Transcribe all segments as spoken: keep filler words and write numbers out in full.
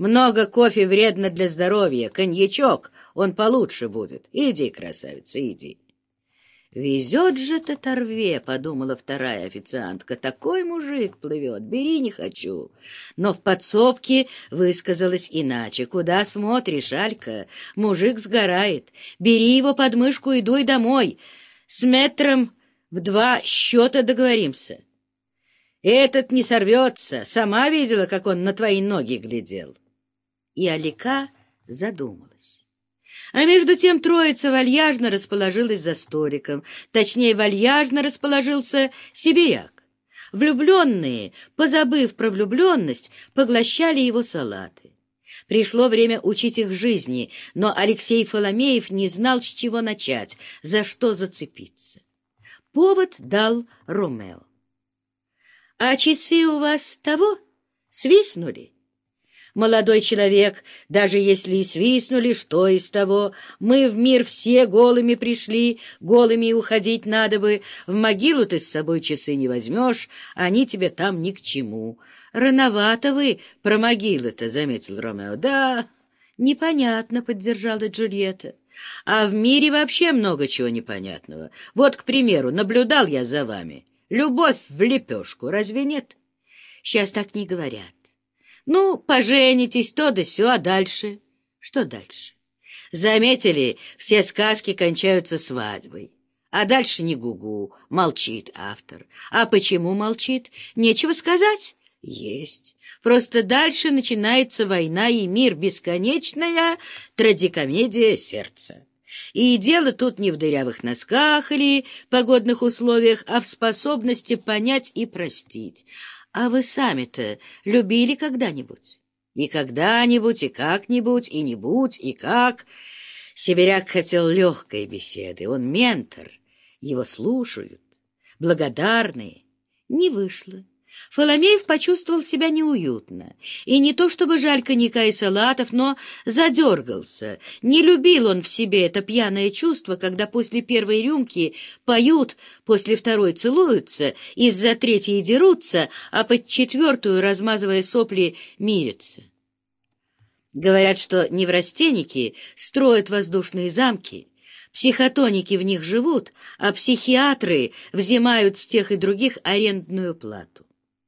Много кофе вредно для здоровья. Коньячок, он получше будет. Иди, красавица, иди. «Везет же Татарве», — подумала вторая официантка. «Такой мужик плывет, бери не хочу». Но в подсобке высказалась иначе. «Куда смотришь, Алька? Мужик сгорает. Бери его под мышку и дуй домой. С мэтром в два счета договоримся. Этот не сорвется. Сама видела, как он на твои ноги глядел». И Алика задумалась. А между тем троица вальяжно расположилась за столиком. Точнее, вальяжно расположился сибиряк. Влюбленные, позабыв про влюбленность, поглощали его салаты. Пришло время учить их жизни, но Алексей Фоломеев не знал, с чего начать, за что зацепиться. Повод дал Ромео. «А часы у вас того? Свистнули?» «Молодой человек, даже если и свистнули, что из того? Мы в мир все голыми пришли, голыми и уходить надо бы. В могилу ты с собой часы не возьмешь, они тебе там ни к чему». «Рановато вы про могилы-то», — заметил Ромео. «Да, непонятно», — поддержала Джульетта. «А в мире вообще много чего непонятного. Вот, к примеру, наблюдал я за вами. Любовь в лепешку, разве нет?» «Сейчас так не говорят. Ну, поженитесь, то да сё, а дальше?» «Что дальше?» «Заметили, все сказки кончаются свадьбой. А дальше не гугу, молчит автор. А почему молчит? Нечего сказать?» «Есть. Просто дальше начинается война и мир, бесконечная трагикомедия сердца. И дело тут не в дырявых носках или погодных условиях, а в способности понять и простить. А вы сами-то любили когда-нибудь? И когда-нибудь, и как-нибудь, и не будь, и как?» Сибиряк хотел легкой беседы. Он ментор. Его слушают. Благодарные. Не вышло. Фоломеев почувствовал себя неуютно. И не то чтобы жаль коньяка и салатов, но задергался. Не любил он в себе это пьяное чувство, когда после первой рюмки поют, после второй целуются, из-за третьей дерутся, а под четвертую, размазывая сопли, мирятся. Говорят, что неврастенники строят воздушные замки, психотоники в них живут, а психиатры взимают с тех и других арендную плату.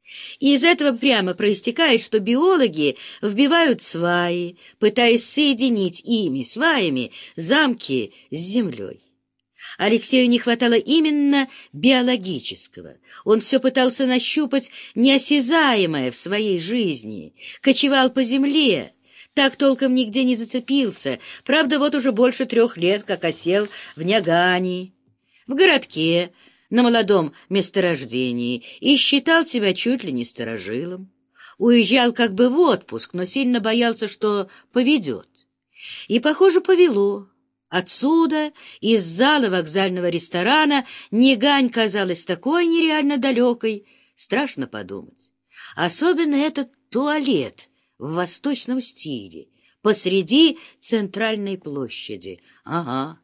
И из этого прямо проистекает, что биологи вбивают сваи, пытаясь соединить ими, сваями, замки с землей. Алексею не хватало именно биологического. Он все пытался нащупать неосязаемое в своей жизни, кочевал по земле, так толком нигде не зацепился. Правда, вот уже больше трех лет, как осел в Нягани, в городке, на молодом месторождении, и считал себя чуть ли не старожилом. Уезжал как бы в отпуск, но сильно боялся, что поведет. И, похоже, повело. Отсюда, из зала вокзального ресторана, Нягань казалась такой нереально далекой, страшно подумать. Особенно этот туалет в восточном стиле, посреди центральной площади. Ага,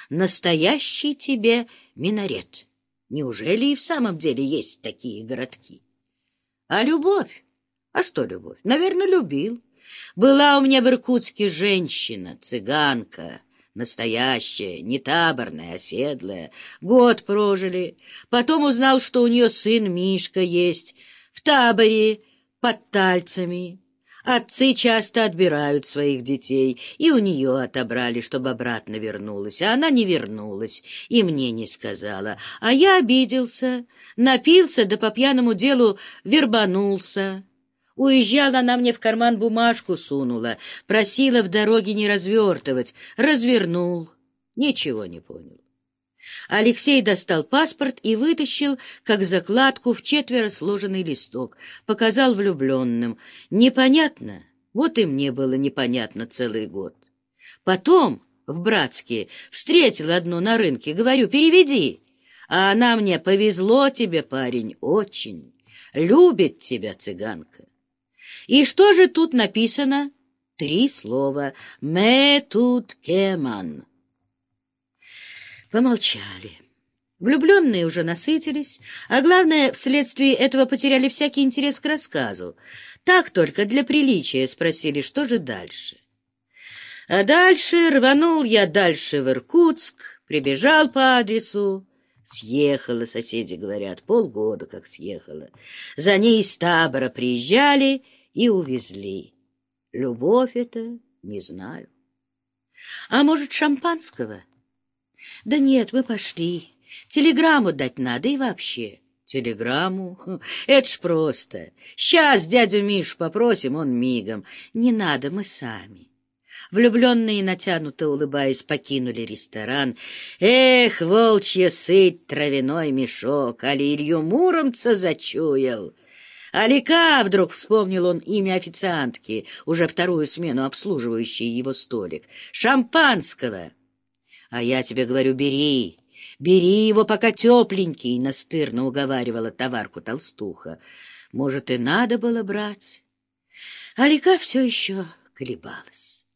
настоящий тебе минарет. Неужели и в самом деле есть такие городки? А любовь? А что любовь? Наверное, любил. Была у меня в Иркутске женщина, цыганка, настоящая, не таборная, оседлая. Год прожили. Потом узнал, что у нее сын Мишка есть, в таборе, под Тальцами. Отцы часто отбирают своих детей, и у нее отобрали, чтобы обратно вернулась, а она не вернулась и мне не сказала. А я обиделся, напился, да по пьяному делу вербанулся. Уезжала, она мне в карман бумажку сунула, просила в дороге не развертывать, развернул, ничего не понял. Алексей достал паспорт и вытащил, как закладку, в четверо сложенный листок. Показал влюбленным. Непонятно? Вот и мне было непонятно целый год. Потом, в Братске, встретил одну на рынке. Говорю, переведи. А она мне: повезло тебе, парень, очень. Любит тебя цыганка. И что же тут написано? Три слова. «Ме тут кеман». Помолчали. Влюбленные уже насытились, а главное, вследствие этого потеряли всякий интерес к рассказу. Так только для приличия спросили, что же дальше. А дальше рванул я дальше в Иркутск, прибежал по адресу. Съехала, соседи говорят, полгода как съехала. За ней из табора приезжали и увезли. Любовь это, не знаю. А может, шампанского? Да нет, мы пошли. Телеграмму дать надо и вообще. Телеграмму? Это ж просто. Сейчас дядю Мишу попросим, он мигом. Не надо, мы сами. Влюбленные, натянуто улыбаясь, покинули ресторан. Эх, волчья сыть, травяной мешок, али Илью Муромца зачуял. Алика, вдруг вспомнил он имя официантки, уже вторую смену обслуживающей его столик. Шампанского. А я тебе говорю, бери, бери его, пока тепленький, настырно уговаривала товарку толстуха. Может, и надо было брать. Алика все еще колебалась.